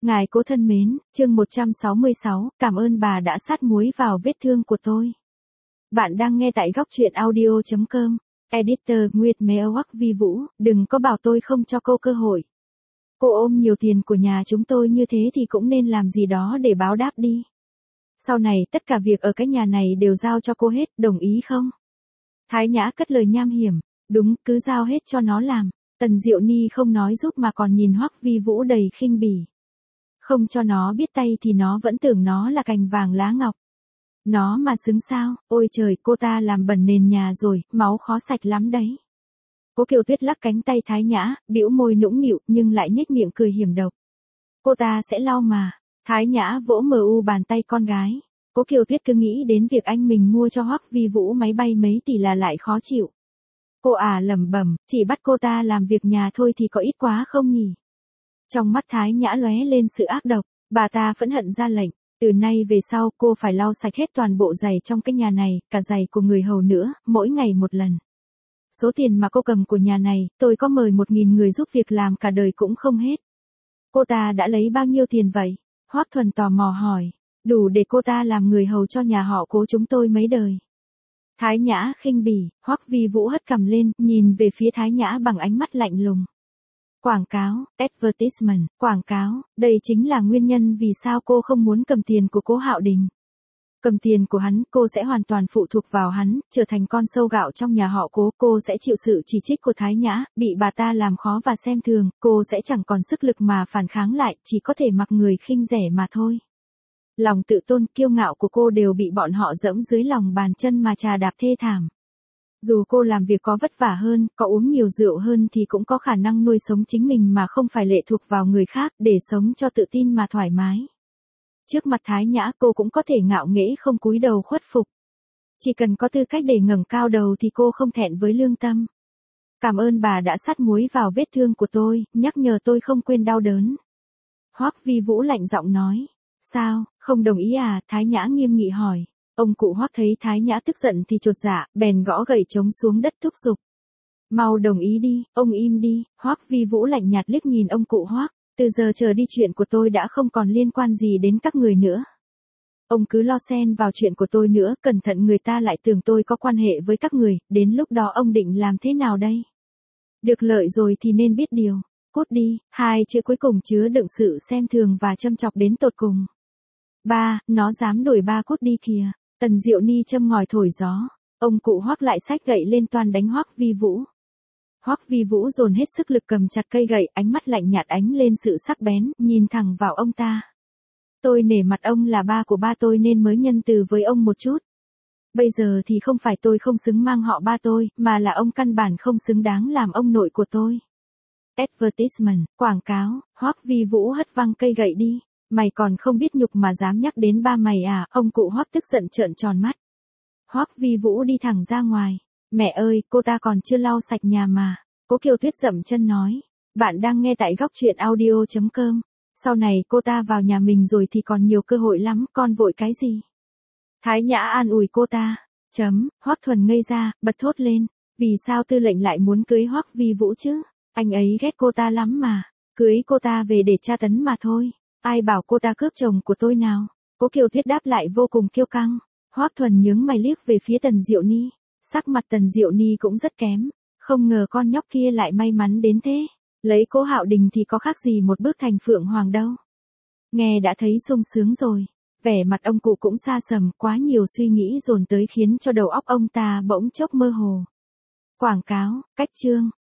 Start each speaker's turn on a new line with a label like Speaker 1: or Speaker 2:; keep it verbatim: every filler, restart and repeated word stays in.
Speaker 1: Ngài cố thân mến, chương một trăm sáu mươi sáu, cảm ơn bà đã sát muối vào vết thương của tôi. Bạn đang nghe tại góc truyện audio chấm com. Editor Nguyệt Mèo Hoắc Vi Vũ, đừng có bảo tôi không cho cô cơ hội. Cô ôm nhiều tiền của nhà chúng tôi như thế thì cũng nên làm gì đó để báo đáp đi. Sau này tất cả việc ở cái nhà này đều giao cho cô hết, đồng ý không? Thái Nhã cất lời nham hiểm, đúng, cứ giao hết cho nó làm. Tần Diệu Ni không nói giúp mà còn nhìn Hoắc Vi Vũ đầy khinh bỉ. Không cho nó biết tay thì nó vẫn tưởng nó là cành vàng lá ngọc. Nó mà xứng sao, ôi trời, cô ta làm bẩn nền nhà rồi, máu khó sạch lắm đấy. Cố Kiều Tuyết lắc cánh tay Thái Nhã, bĩu môi nũng nịu nhưng lại nhếch miệng cười hiểm độc. Cô ta sẽ lau mà. Thái Nhã vỗ mờ u bàn tay con gái. Cố Kiều Tuyết cứ nghĩ đến việc anh mình mua cho Hoắc Vi Vũ máy bay mấy tỷ là lại khó chịu. Cô à lẩm bẩm, chỉ bắt cô ta làm việc nhà thôi thì có ít quá không nhỉ? Trong mắt Thái Nhã lóe lên sự ác độc, bà ta phẫn hận ra lệnh, từ nay về sau cô phải lau sạch hết toàn bộ giày trong cái nhà này, cả giày của người hầu nữa, mỗi ngày một lần. Số tiền mà cô cầm của nhà này, tôi có mời một nghìn người giúp việc làm cả đời cũng không hết. Cô ta đã lấy bao nhiêu tiền vậy? Hoắc Thuần tò mò hỏi, đủ để cô ta làm người hầu cho nhà họ Cố chúng tôi mấy đời. Thái Nhã khinh bỉ, Hoắc Vi Vũ hất cằm lên, nhìn về phía Thái Nhã bằng ánh mắt lạnh lùng. Quảng cáo, advertisement, quảng cáo, đây chính là nguyên nhân vì sao cô không muốn cầm tiền của Cố Hạo Đình. Cầm tiền của hắn, cô sẽ hoàn toàn phụ thuộc vào hắn, trở thành con sâu gạo trong nhà họ Cố, cô sẽ chịu sự chỉ trích của Thái Nhã, bị bà ta làm khó và xem thường, cô sẽ chẳng còn sức lực mà phản kháng lại, chỉ có thể mặc người khinh rẻ mà thôi. Lòng tự tôn, kiêu ngạo của cô đều bị bọn họ giẫm dưới lòng bàn chân mà trà đạp thê thảm. Dù cô làm việc có vất vả hơn, có uống nhiều rượu hơn thì cũng có khả năng nuôi sống chính mình mà không phải lệ thuộc vào người khác, để sống cho tự tin mà thoải mái. Trước mặt Thái Nhã cô cũng có thể ngạo nghễ không cúi đầu khuất phục. Chỉ cần có tư cách để ngẩng cao đầu thì cô không thẹn với lương tâm. Cảm ơn bà đã sát muối vào vết thương của tôi, nhắc nhở tôi không quên đau đớn. Hoắc Vi Vũ lạnh giọng nói. Sao, không đồng ý à? Thái Nhã nghiêm nghị hỏi. Ông cụ Hoắc thấy Thái Nhã tức giận thì chột dạ, bèn gõ gậy trống xuống đất thúc giục. Mau đồng ý đi, ông im đi. Hoắc Vi Vũ lạnh nhạt liếc nhìn ông cụ Hoắc. Từ giờ trở đi chuyện của tôi đã không còn liên quan gì đến các người nữa. Ông cứ lo xen vào chuyện của tôi nữa, cẩn thận người ta lại tưởng tôi có quan hệ với các người, đến lúc đó ông định làm thế nào đây? Được lợi rồi thì nên biết điều. Cút đi, hai chữ cuối cùng chứa đựng sự xem thường và châm chọc đến tột cùng. Ba, nó dám đuổi ba cút đi kìa. Tần Diệu Ni châm ngòi thổi gió. Ông cụ Hoắc lại xách gậy lên toan đánh Hoắc Vi Vũ. Hoắc Vi Vũ dồn hết sức lực cầm chặt cây gậy, ánh mắt lạnh nhạt ánh lên sự sắc bén, nhìn thẳng vào ông ta. Tôi nể mặt ông là ba của ba tôi nên mới nhân từ với ông một chút. Bây giờ thì không phải tôi không xứng mang họ ba tôi, mà là ông căn bản không xứng đáng làm ông nội của tôi. Advertisement, quảng cáo. Hoắc Vi Vũ hất văng cây gậy đi. Mày còn không biết nhục mà dám nhắc đến ba mày à? Ông cụ Hoắc tức giận trợn tròn mắt. Hoắc Vi Vũ đi thẳng ra ngoài. Mẹ ơi, cô ta còn chưa lau sạch nhà mà. Cố Kiều Tuyết dậm chân nói. Bạn đang nghe tại góc truyện audio chấm com. Sau này cô ta vào nhà mình rồi thì còn nhiều cơ hội lắm, con vội cái gì? Thái Nhã an ủi cô ta. Chấm, Hoắc Thuần ngây ra, bật thốt lên. Vì sao tư lệnh lại muốn cưới Hoắc Vi Vũ chứ? Anh ấy ghét cô ta lắm mà. Cưới cô ta về để tra tấn mà thôi. Ai bảo cô ta cướp chồng của tôi nào? Cố Kiều Tuyết đáp lại vô cùng kiêu căng. Hoắc Thuần nhướng mày liếc về phía Tần Diệu Ni. Sắc mặt Tần Diệu Ni cũng rất kém. Không ngờ con nhóc kia lại may mắn đến thế. Lấy Cố Hạo Đình thì có khác gì một bước thành phượng hoàng đâu. Nghe đã thấy sung sướng rồi. Vẻ mặt ông cụ cũng xa sầm, quá nhiều suy nghĩ dồn tới khiến cho đầu óc ông ta bỗng chốc mơ hồ. Quảng cáo, cách chương,